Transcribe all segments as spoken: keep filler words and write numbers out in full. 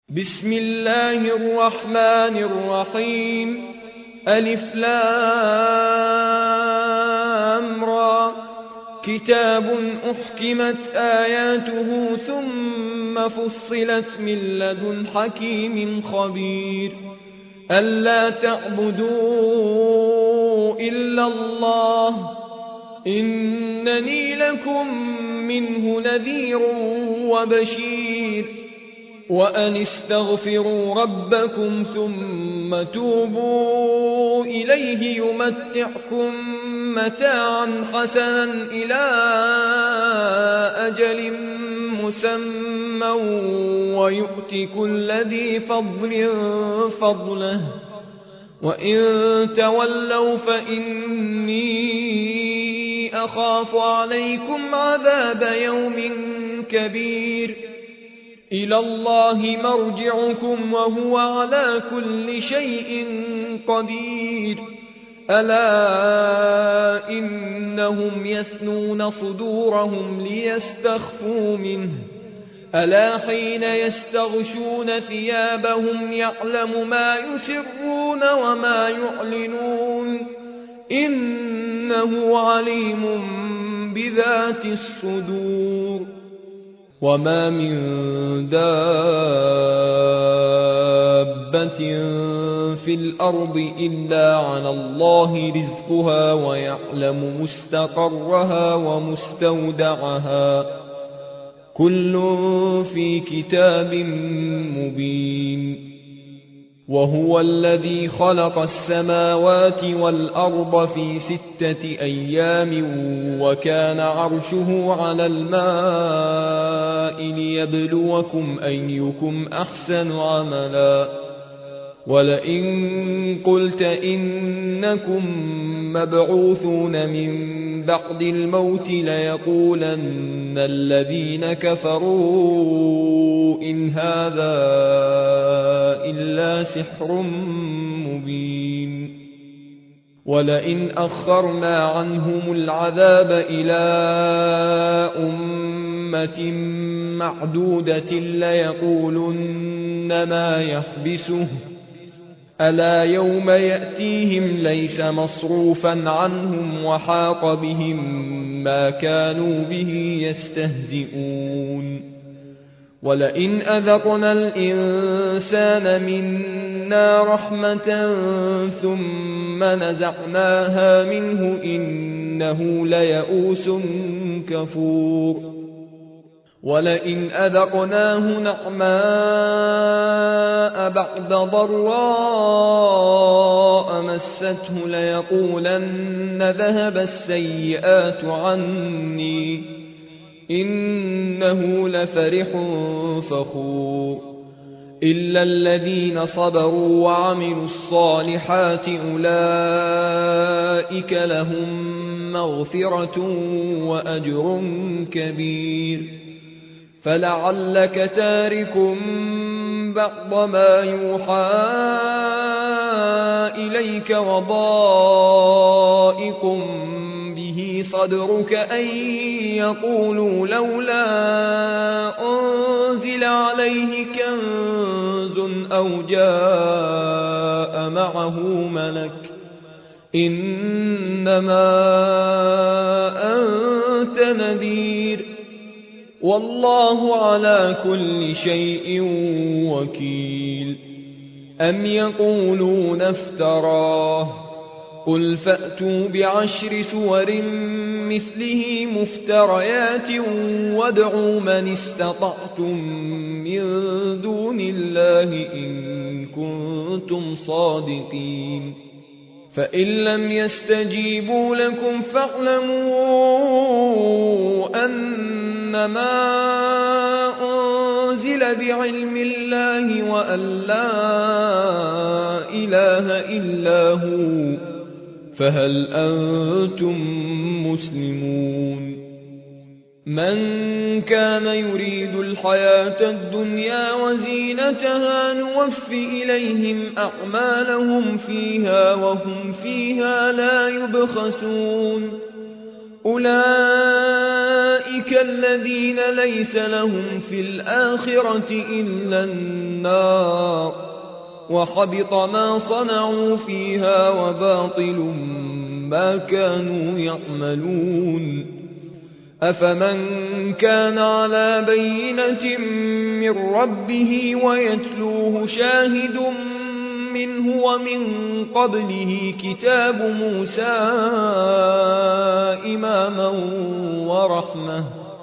بسم الله الرحمن الرحيم. ألف لام را. كتاب أحكمت آياته ثم فصلت من لدن حكيم خبير. ألا تعبدوا إلا الله إنني لكم منه نذير وبشير. وأن استغفروا ربكم ثم توبوا إليه يمتعكم متاعا حسنا إلى أجل مسمى ويؤت كل ذي فضل فضله وإن تولوا فإني أخاف عليكم عذاب يوم كبير. إلى الله مرجعكم وهو على كل شيء قدير. ألا إنهم يثنون صدورهم ليستخفوا منه ألا حين يستغشون ثيابهم يعلم ما يسرون وما يعلنون إنه عليم بذات الصدور. وما من دابة في الأرض إلا على الله رزقها ويعلم مستقرها ومستودعها كل في كتاب مبين. وهو الذي خلق السماوات والأرض في ستة أيام وكان عرشه على الماء ليبلوكم أيكم أحسن عملا. ولئن قلت إنكم مبعوثون من بعد الموت ليقولن الذين كفروا إن هذا إلا سحر مبين. ولئن أخرنا عنهم العذاب إلى أمة معدودة ليقولن ما يحبسه ألا يوم يأتيهم ليس مصروفا عنهم وحاق بهم ما كانوا به يستهزئون. ولئن أذقنا الإنسان منا رحمة ثم نزعناها منه إنه ليئوس كفور. ولئن أذقناه نعماء بعد ضراء مسته ليقولن ذهب السيئات عني إنه لفرح فخور. إلا الذين صبروا وعملوا الصالحات أولئك لهم مغفرة وأجر كبير. فلعلك تارك بعض ما يوحى إليك وضائق به صدرك أن يقولوا لولا أنزل عليه كنز أو جاء معه ملك إنما أنت نذير والله على كل شيء وكيل. أم يقولون افتراه قل فأتوا بعشر سور مثله مفتريات وادعوا من استطعتم من دون الله إن كنتم صادقين. فإن لم يستجيبوا لكم فاعلموا أنما أنزل بعلم الله وأن لا إله إلا هو فهل أنتم مسلمون. من كان يريد الحياة الدنيا وزينتها نوف إليهم أعمالهم فيها وهم فيها لا يبخسون. أولئك الذين ليس لهم في الآخرة إلا النار النار وحبط ما صنعوا فيها وباطل ما كانوا يعملون أفمن كان على بينة من ربه ويتلوه شاهد منه ومن قبله كتاب موسى إماما ورحمة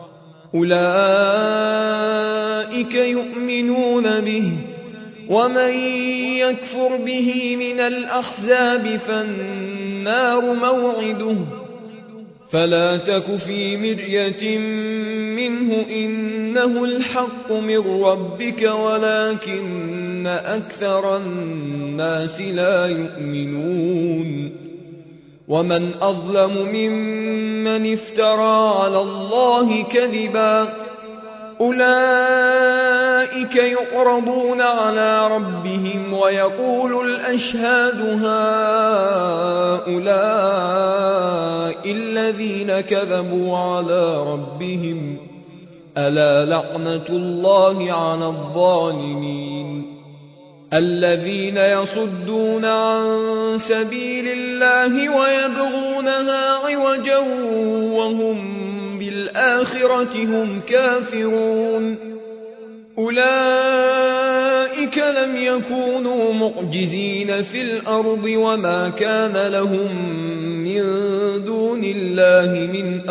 أولئك يؤمنون به ومن يكفر به من الأحزاب فالنار موعده فلا تك في مرية منه إنه الحق من ربك ولكن أكثر الناس لا يؤمنون ومن أظلم ممن افترى على الله كذبا أولئك يعرضون على ربهم ويقول الأشهاد هؤلاء الذين كذبوا على ربهم ألا لعنة الله على الظالمين الذين يصدون عن سبيل الله ويبغونها عوجا وهم بالآخرة هم كافرون أولئك لم يكونوا معجزين في الأرض وما كان لهم من دون الله من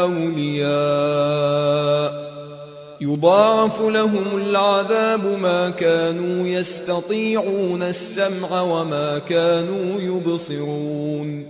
أولياء يضاعف لهم العذاب ما كانوا يستطيعون السمع وما كانوا يبصرون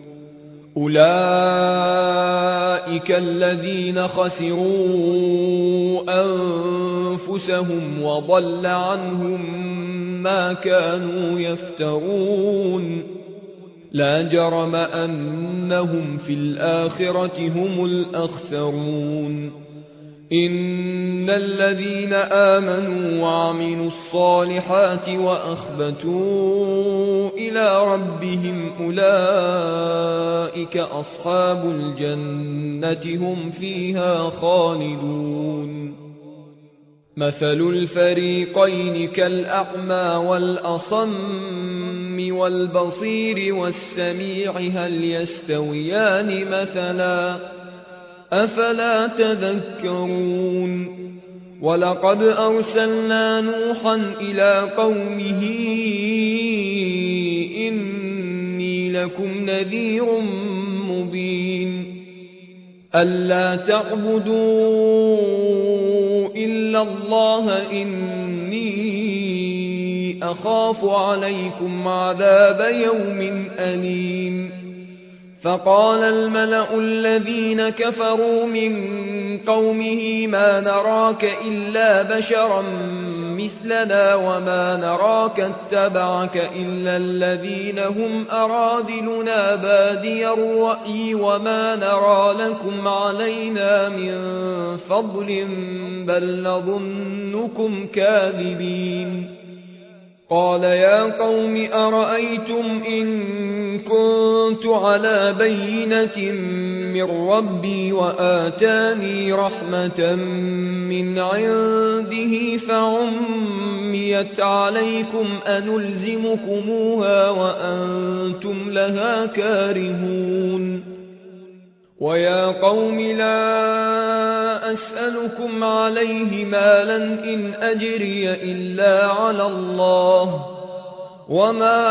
أولئك الذين خسروا أنفسهم وضل عنهم ما كانوا يفترون لا جرم أنهم في الآخرة هم الأخسرون إن الذين آمنوا وعملوا الصالحات وأخبتوا إلى ربهم أولئك أصحاب الجنة هم فيها خالدون مثل الفريقين كالأعمى والأصم والبصير والسميع هل يستويان مثلا أفلا تذكرون ولقد أرسلنا نوحا إلى قومه إني لكم نذير مبين ألا تعبدوا إلا الله إني أخاف عليكم عذاب يوم أليم فقال الملأ الذين كفروا من قومه ما نراك إلا بشرا مثلنا وما نراك اتبعك إلا الذين هم أراذلنا بادي الرأي وما نرى لكم علينا من فضل بل نظنكم كاذبين قال يا قوم أرأيتم إن كنت على بينة من ربي وآتاني رحمة من عنده فعميت عليكم أنلزمكموها وأنتم لها كارهون ويا قوم لا أسألكم عليه مالا إن أجري إلا على الله وما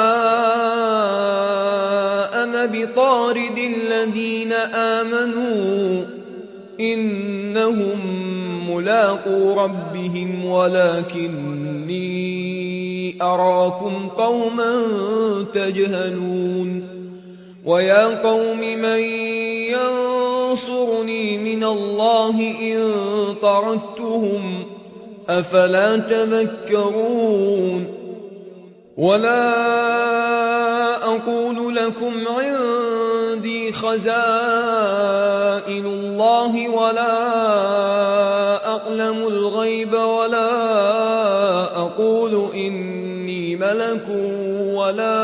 أنا بطارد الذين آمنوا إنهم ملاقو ربهم ولكني أراكم قوما تجهلون ويا قوم من ينصرني من الله إن طردتهم أفلا تذكرون ولا أقول لكم عندي خزائن الله ولا أعلم الغيب ولا أقول إني ملك ولا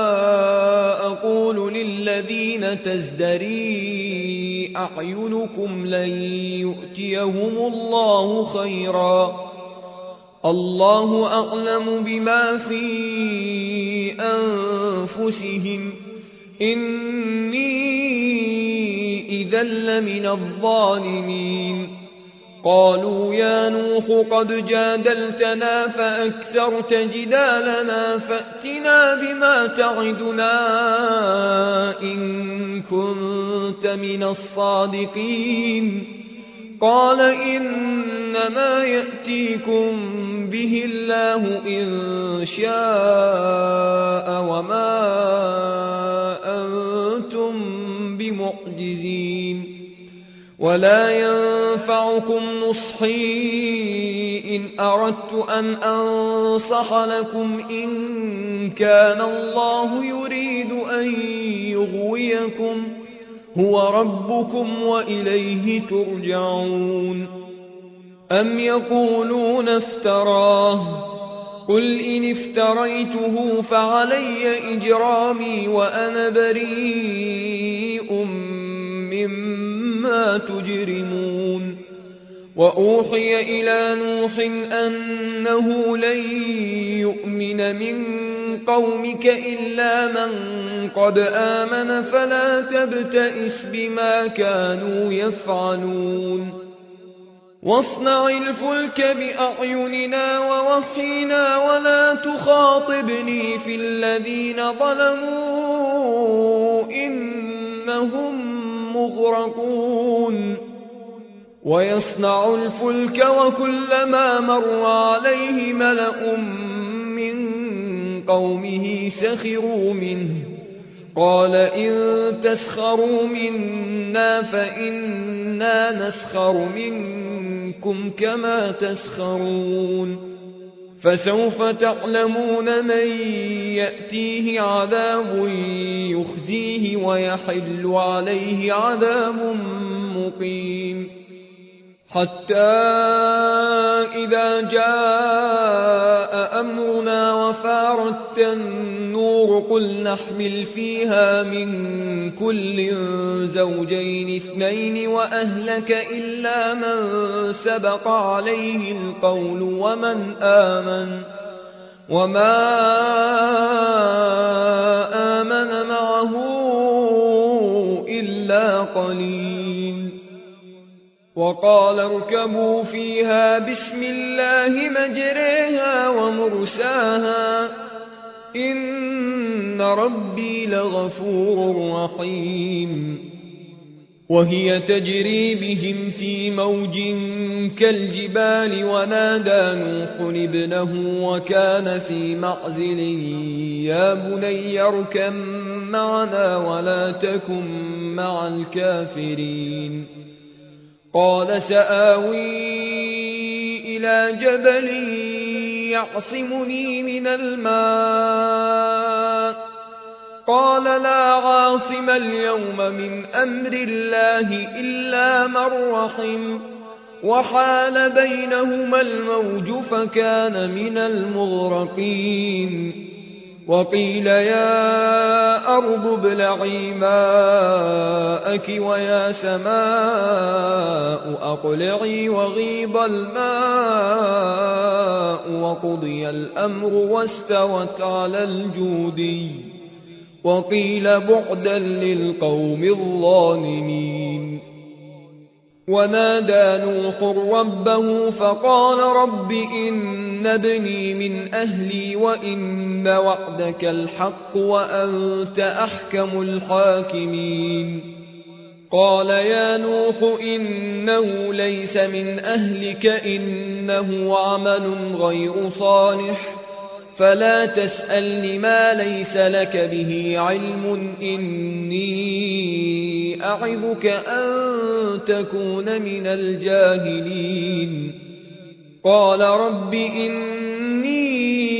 أقول للذين تزدري أعينكم لن يؤتيهم الله خيرا الله أعلم بما في أنفسهم إني إذا لمن الظالمين قالوا يا نوح قد جادلتنا فأكثرت جدالنا فأتنا بما تعدنا إن كنت من الصادقين قال إنما يأتيكم به الله إن شاء وما أنتم بمعجزين ولا ينفعكم نصحي إن أردت أن أنصح لكم إن كان الله يريد أن يغويكم هو ربكم وإليه ترجعون أم يقولون افتراه قل إن افتريته فعلي إجرامي وأنا بريء مما تجرمون وأوحي إلى نوح أنه لن يؤمن من قومك إلا من قد آمن فلا تبتئس بما كانوا يفعلون واصنع الفلك بأعيننا ووحينا ولا تخاطبني في الذين ظلموا إنهم مغرقون ويصنع الفلك وكلما مر عليه ملأ من قومه سخروا منه قال إن تسخروا منا فإنا نسخر منكم كما تسخرون فسوف تعلمون من يأتيه عذاب يخزيه ويحل عليه عذاب مقيم حتى إذا جاء أمرنا وفارت النور قل نحمل فيها من كل زوجين اثنين وأهلك إلا من سبق عليه القول ومن آمن وما آمن معه إلا قليل وقال اركبوا فيها بسم الله مجريها ومرساها إن ربي لغفور رحيم وهي تجري بهم في موج كالجبال ونادى نوح ابنه وكان في معزل يا بني اركب معنا ولا تكن مع الكافرين قال سآوي إلى جبل يعصمني من الماء قال لا عاصم اليوم من أمر الله إلا من رحم وحال بينهما الموج فكان من المغرقين وقيل يا أرض ابلعي ماءك ويا سماء أقلعي وغيض الماء وقضي الأمر واستوت على الجودي وقيل بعدا للقوم الظالمين ونادى نوح ربه فقال رب إن ابني من أهلي وإن وعدك الحق وأنت أحكم الحاكمين قال يا نوح إنه ليس من أهلك إنه عمل غير صالح فلا تسألني ما ليس لك به علم إني أعظك أن تكون من الجاهلين قال رب إني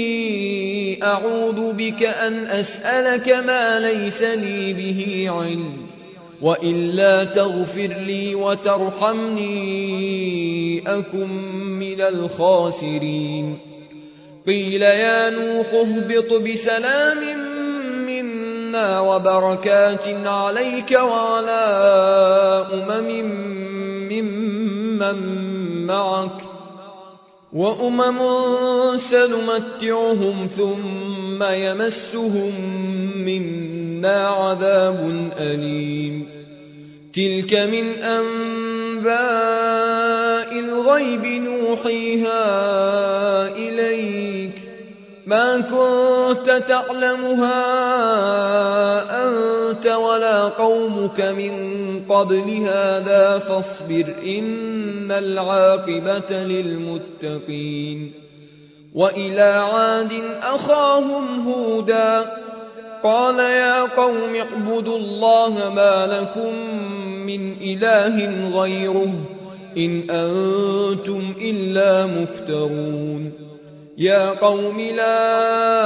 أعوذ بك أن أسألك ما ليس لي به علم وإلا تغفر لي وترحمني أكن من الخاسرين قيل يا نوح اهبط بسلام منا وبركات عليك وعلى أمم ممن معك وأمم سنمتعهم ثم يمسهم منا عذاب أليم تلك من أنباء الغيب نوحيها إليك ما كنت تعلمها أنت ولا قومك من قبل هذا فاصبر إن العاقبة للمتقين وإلى عاد أخاهم هودا قال يا قوم اعبدوا الله ما لكم من إله غيره إن أنتم إلا مفترون يا قوم لا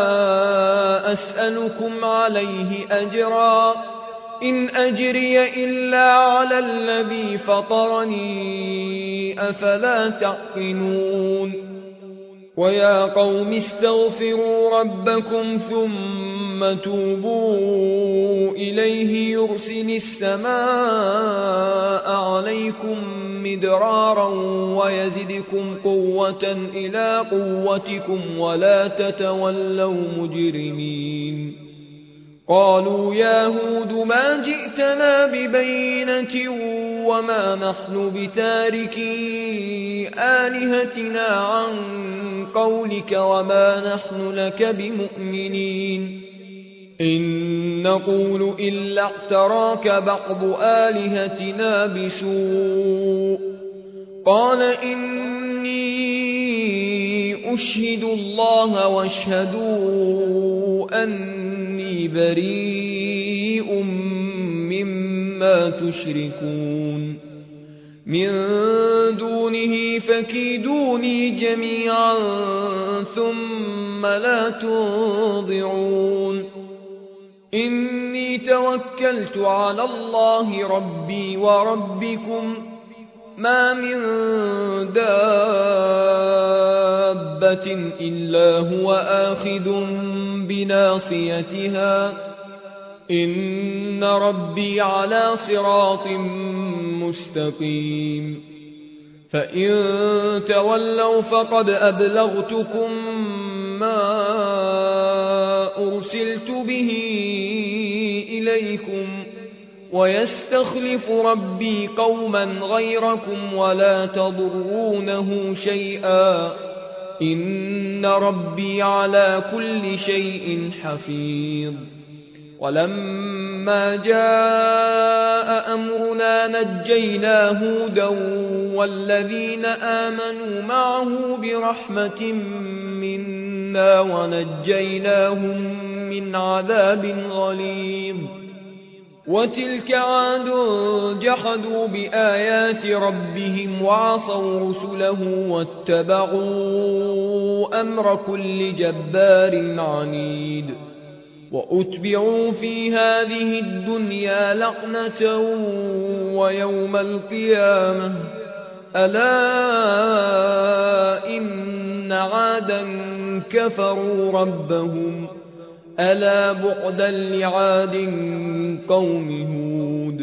أسألكم عليه أجرا إن أجري إلا على الذي فطرني أفلا تعقلون ويا قوم استغفروا ربكم ثم توبوا إليه يرسل السماء عليكم مدرارا ويزدكم قوة إلى قوتكم ولا تتولوا مجرمين قالوا يا هود ما جئتنا ببينة وما نحن بتاركي آلهتنا عن قولك وما نحن لك بمؤمنين إن نقول إلا اعتراك بعض آلهتنا بسوء قال إني أشهد الله واشهدوا أني بريء مما تشركون من دونه فكيدوني جميعا ثم لا تنظرون إني توكلت على الله ربي وربكم ما من دابة إلا هو آخذ بناصيتها إن ربي على صراط مستقيم فإن تولوا فقد أبلغتكم ما أرسلت به إليكم ويستخلف ربي قوما غيركم ولا تضرونه شيئا إن ربي على كل شيء حفيظ ولما جاء أمرنا نجينا هودا والذين آمنوا معه برحمة منا ونجيناهم من عذاب غليظ وتلك عاد جحدوا بآيات ربهم وعصوا رسله واتبعوا أمر كل جبار عنيد وأتبعوا في هذه الدنيا لعنة ويوم القيامة ألا إن عادا كفروا ربهم ألا بعدا لعاد قوم هود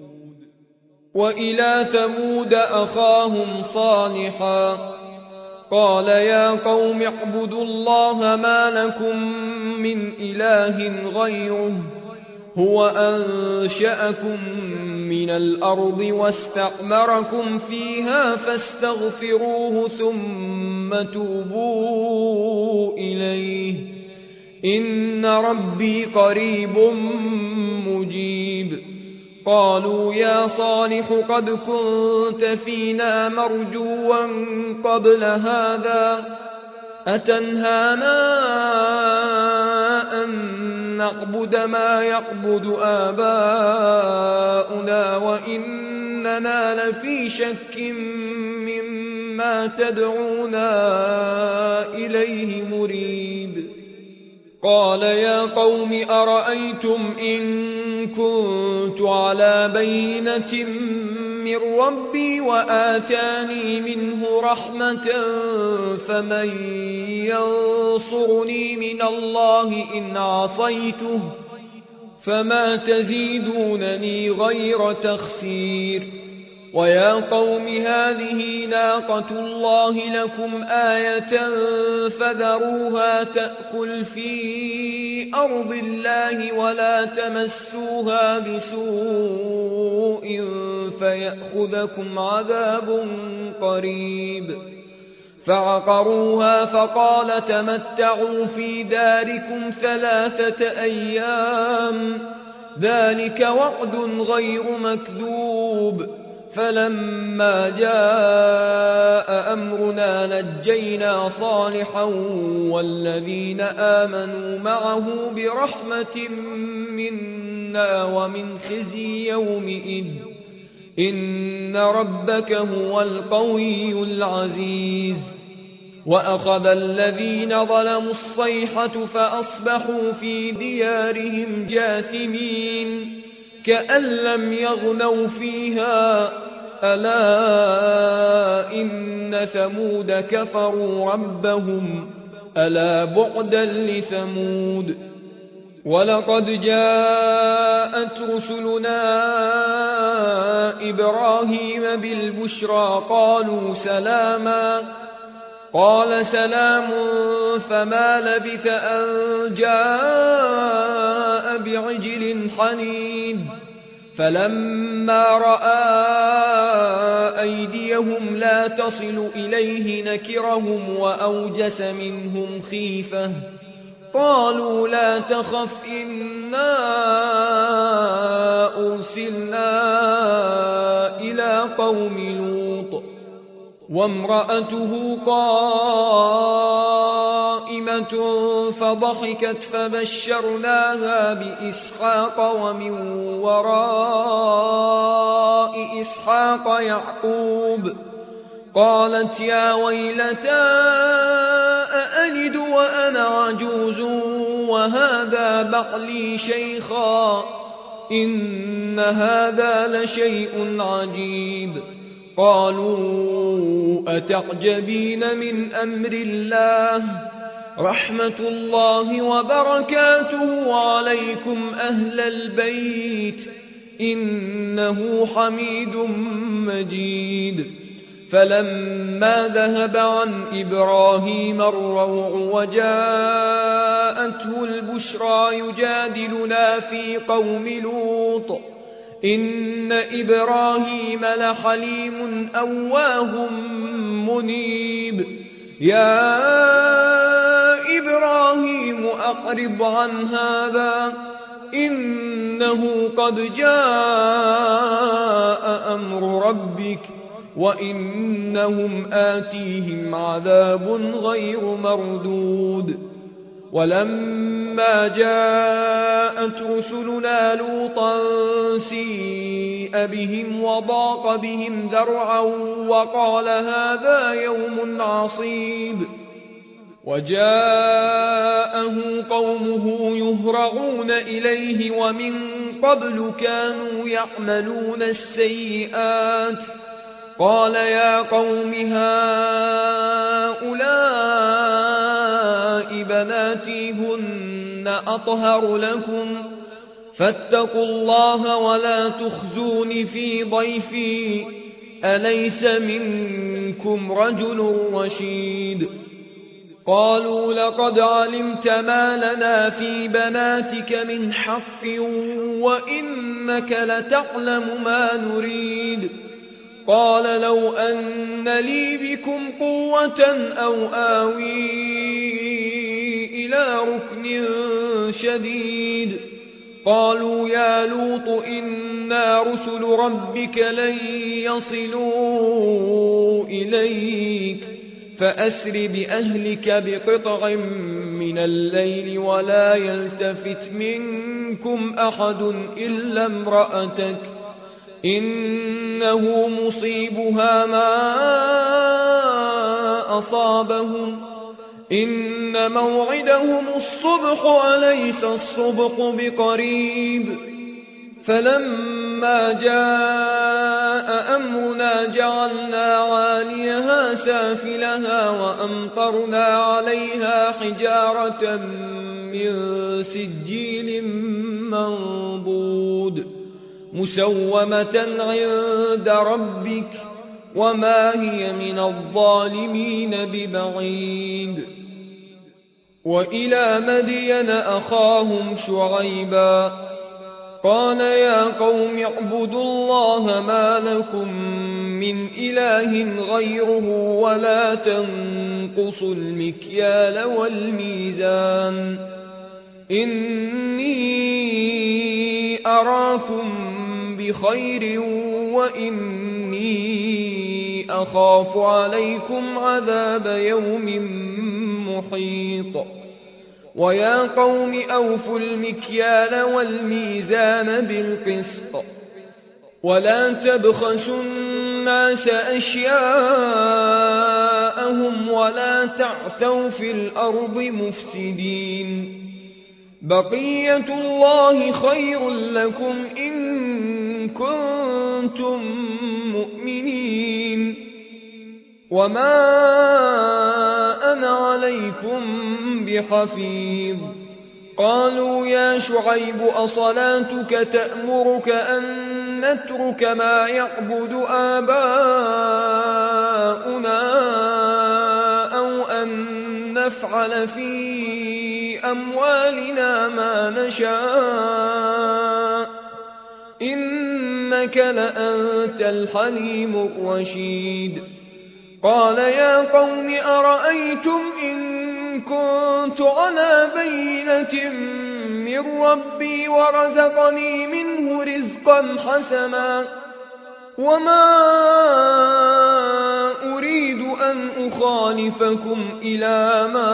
وإلى ثمود أخاهم صالحا قال يا قوم اعبدوا الله ما لكم من إله غيره هو أنشأكم من الأرض واستعمركم فيها فاستغفروه ثم توبوا إليه إن ربي قريب مجيب قالوا يا صالح قد كنت فينا مرجوا قبل هذا أتنهانا أن نعبد ما يعبد آباؤنا وإننا لفي شك مما تدعونا إليه مريب قال يا قوم أرأيتم إن كنت على بينة من ربي وآتاني منه رحمة فمن ينصرني من الله إن عصيته فما تزيدونني غير تخسير ويا قوم هذه ناقة الله لكم آية فذروها تأكل في أرض الله ولا تمسوها بسوء فيأخذكم عذاب قريب. فعقروها فقال تمتعوا في داركم ثلاثة أيام ذلك وعد غير مكذوب. فلما جاء أمرنا نجينا صالحا والذين آمنوا معه برحمة منا ومن خزي يومئذ إن ربك هو القوي العزيز. وأخذ الذين ظلموا الصيحة فأصبحوا في ديارهم جاثمين كأن لم يغنوا فيها ألا إن ثمود كفروا ربهم ألا بعدا لثمود. ولقد جاءت رسلنا إبراهيم بالبشرى قالوا سلاما قال سلام فما لبث أن جاء بعجل حنيذ. فلما رأى أيديهم لا تصل إليه نكرهم وأوجس منهم خيفة قالوا لا تخف إنا أرسلنا إلى قوم لوط وامرأته قائمة فضحكت فبشرناها بإسحاق ومن وراء إسحاق يعقوب قالت يا ويلتى أألد وأنا عجوز وهذا بعلي شيخا إن هذا لشيء عجيب. قالوا أتعجبين من أمر الله رحمة الله وبركاته عليكم أهل البيت إنه حميد مجيد. فلما ذهب عن إبراهيم الروع وجاءته البشرى يجادلنا في قوم لوط إن إبراهيم لحليم أواه منيب. يا إبراهيم أقرب عن هذا إنه قد جاء أمر ربك وإنهم آتيهم عذاب غير مردود. ولما جاءت رسلنا لوطا سيء بهم وضاق بهم ذرعا وقال هذا يوم عصيب. وجاءه قومه يهرعون إليه ومن قبل كانوا يعملون السيئات قال يا قوم هؤلاء بناتي هن أطهر لكم فاتقوا الله ولا تخزون في ضيفي أليس منكم رجل رشيد. قالوا لقد علمت ما لنا في بناتك من حق وإنك لتعلم ما نريد. قال لو أن لي بكم قوة أو آوي إلى ركن شديد. قالوا يا لوط إنا رسل ربك لن يصلوا إليك فأسر بأهلك بقطع من الليل ولا يلتفت منكم أحد إلا امرأتك إنه مصيبها ما أصابهم إن موعدهم الصبح أليس الصبح بقريب. فلما جاء أمرنا جعلنا عاليها سافلها وأمطرنا عليها حجارة من سجيل منضود مسومة عند ربك وما هي من الظالمين ببعيد. وإلى مدين أخاهم شعيبا قال يا قوم اعبدوا الله ما لكم من إله غيره ولا تنقصوا المكيال والميزان إني أراكم بخير وإني أخاف عليكم عذاب يوم محيط. ويا قوم أوفوا المكيال والميزان بالقسط ولا تبخسوا الناس أشياءهم ولا تعثوا في الأرض مفسدين. بقية الله خير لكم إن كنتم مؤمنين وما أنا عليكم بحفيظ. قالوا يا شعيب أصلاتك تأمرك أن نترك ما يعبد آباؤنا أو أن نفعل في أموالنا ما نشاء إنك لأنت الحليم الرشيد. قال يا قوم أرأيتم إن كنت على بينة من ربي ورزقني منه رزقا حسنا وما أريد أن أخالفكم إلى ما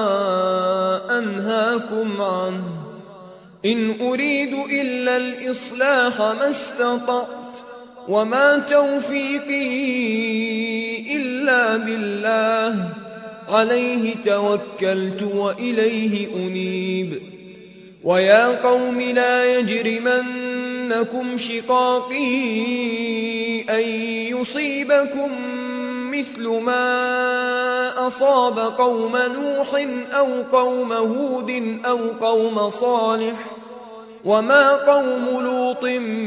أنهاكم عنه إن أريد إلا الإصلاح ما استطعت وما توفيقي إلا بالله عليه توكلت وإليه أنيب. ويا قوم لا يجرمنكم شقاقي أن يصيبكم مثل ما أصاب قوم نوح أو قوم هود أو قوم صالح وما قوم لوط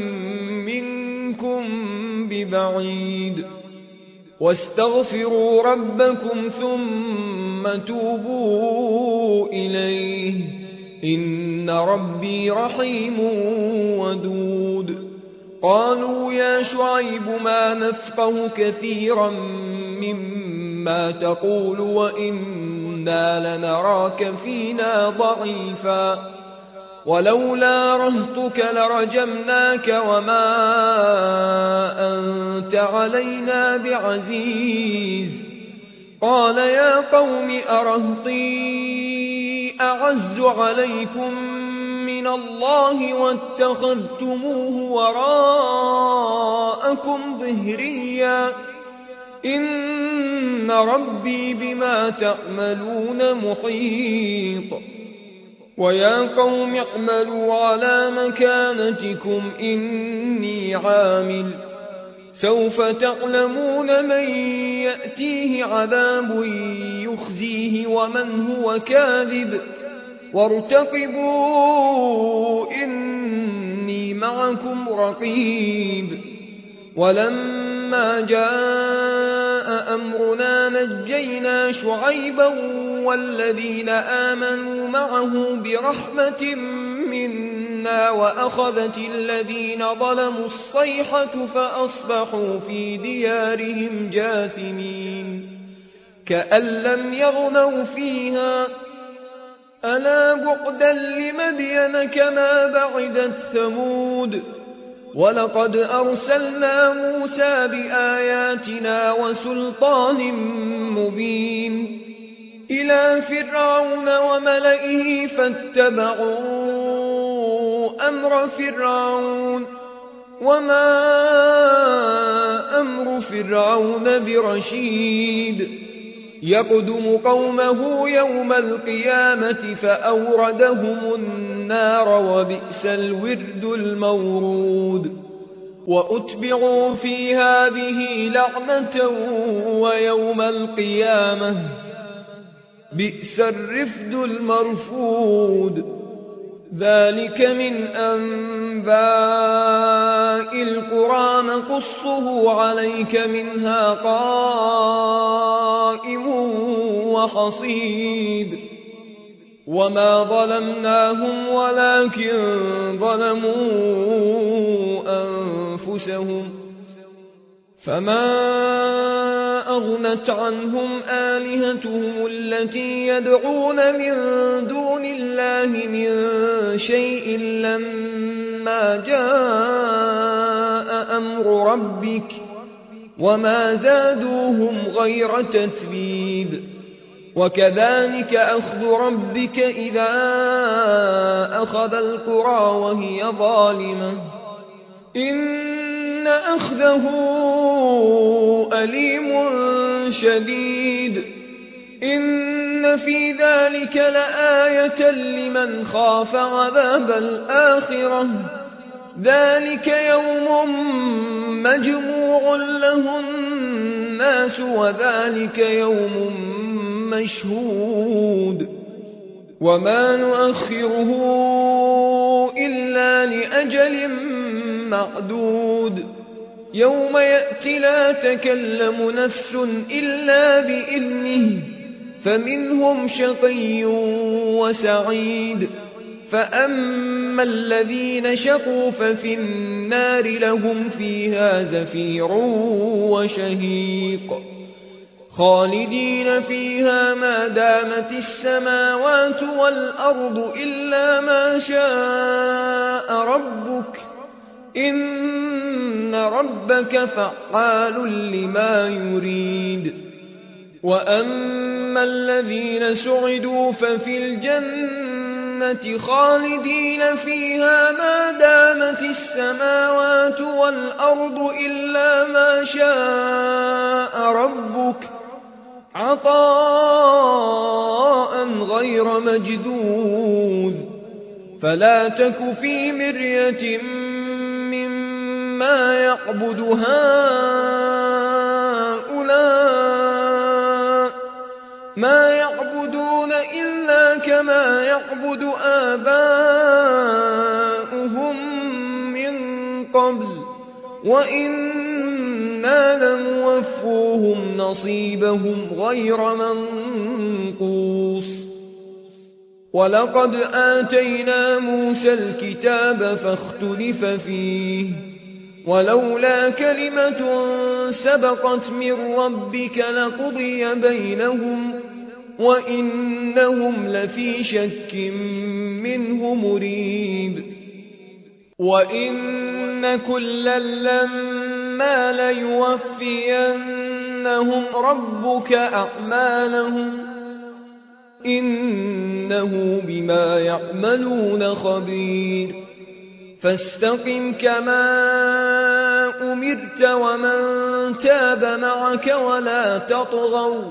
منكم ببعيد. واستغفروا ربكم ثم توبوا إليه إن ربي رحيم ودود. قالوا يا شعيب ما نفقه كثيرا مما تقول وإنا لنراك فينا ضعيفا ولولا رهطك لرجمناك وما أنت علينا بعزيز. قال يا قوم أرهطي أعز عليكم من الله واتخذتموه وراءكم ظهريا إن ربي بما تعملون محيط. ويا قوم اعملوا على مكانتكم إني عامل سوف تعلمون من يأتيه عذاب يخزيه ومن هو كاذب وارتقبوا إني معكم رقيب. ولما جاء أمرنا نجينا شعيبا والذين آمنوا معه برحمة منا وأخذت الذين ظلموا الصيحة فأصبحوا في ديارهم جاثمين كأن لم يغنوا فيها ألا بعدا لمدين كما بعدت ثمود. ولقد أرسلنا موسى بآياتنا وسلطان مبين إلى فرعون وملئه فاتبعوا أمر فرعون وما أمر فرعون برشيد. يقدم قومه يوم القيامة فأوردهم النار وبئس الورد المورود. وأتبعوا في هذه لعنة ويوم القيامة بئس الرفد المرفود. ذلك من أنباء القرى نقصه عليك منها قائم وحصيد وما ظلمناهم ولكن ظلموا أنفسهم فما أغنت عنهم آلهتهم التي يدعون من دون الله من شيء لما جاء أمر ربك وما زادوهم غير تتبيب وكذلك أخذ ربك إذا أخذ القرى وهي ظالمة إن أخذه أليم شديد إن في ذلك لآية لمن خاف عذاب الآخرة ذلك يوم مجموع له الناس وذلك يوم مشهود وما نؤخره إلا لأجل معدود يوم يأتي لا تكلم نفس إلا بإذنه فمنهم شقي وسعيد فأما الذين شقوا ففي النار لهم فيها زفير وشهيق خالدين فيها ما دامت السماوات والأرض إلا ما شاء ربك إن ربك فعال لما يريد وأما الذين سعدوا ففي الجنة خالدين فيها ما دامت السماوات والأرض إلا ما شاء ربك عطاء غير مجدود فلا تك في مرية مما يعبد هؤلاء ما يعبدون إلا كما يعبد آباؤهم من قبل وإنا لموفوهم نصيبهم غير منقوص ولقد آتينا موسى الكتاب فاختلف فيه ولولا كلمة سبقت من ربك لقضي بينهم وإنهم لفي شك منه مريب وإن كلا لما ليوفينهم ربك أعمالهم إنه بما يعملون خبير فاستقم كما أمرت ومن تاب معك ولا تطغوا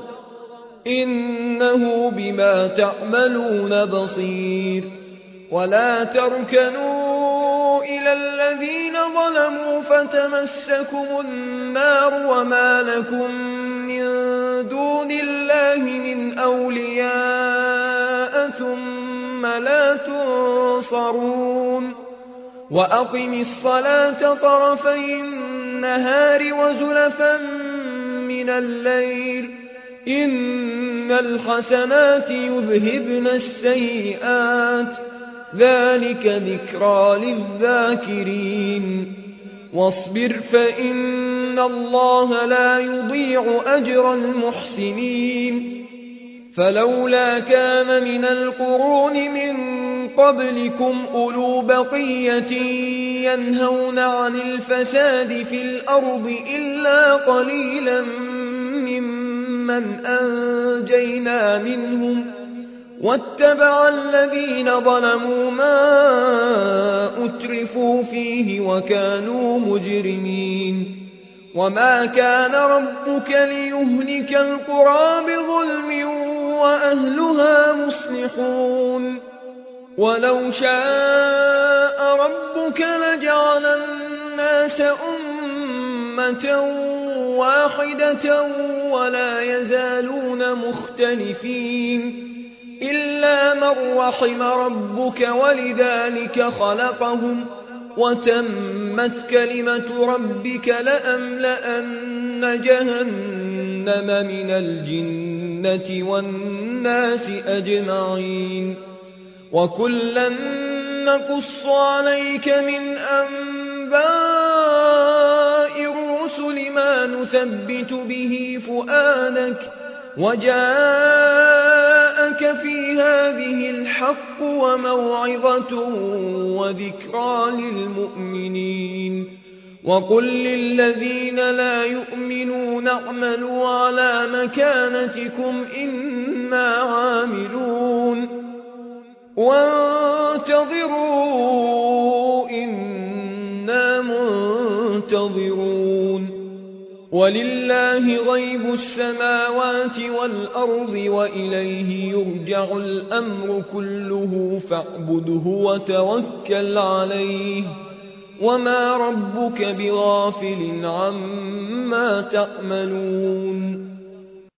إنه بما تعملون بصير ولا تركنوا إلى الذين ظلموا فتمسكم النار وما لكم من دون الله من أولياء ثم لا تنصرون وأقم الصلاة طرفي النهار وزلفا من الليل إن الحسنات يذهبن السيئات ذلك ذكرى للذاكرين واصبر فإن الله لا يضيع أجر المحسنين فلولا كان من القرون من قبلكم أولو بقية ينهون عن الفساد في الأرض إلا قليلا ممن أنجينا منهم واتبع الذين ظلموا ما أترفوا فيه وكانوا مجرمين وما كان ربك ليهلك القرى بظلم وأهلها مصلحون ولو شاء ربك لجعل الناس أمة واحدة ولا يزالون مختلفين إلا من رحم ربك ولذلك خلقهم وتمت كلمة ربك لأملأن جهنم من الجنة والناس أجمعين وكلا نقص عليك من أنباء الرسل ما نثبت به فؤادك وجاءك في هذه الحق وموعظة وذكرى للمؤمنين وقل للذين لا يؤمنون اعملوا على مكانتكم إنا عاملون وانتظروا إنا منتظرون ولله غيب السماوات والأرض وإليه يرجع الأمر كله فاعبده وتوكل عليه وما ربك بغافل عما تعملون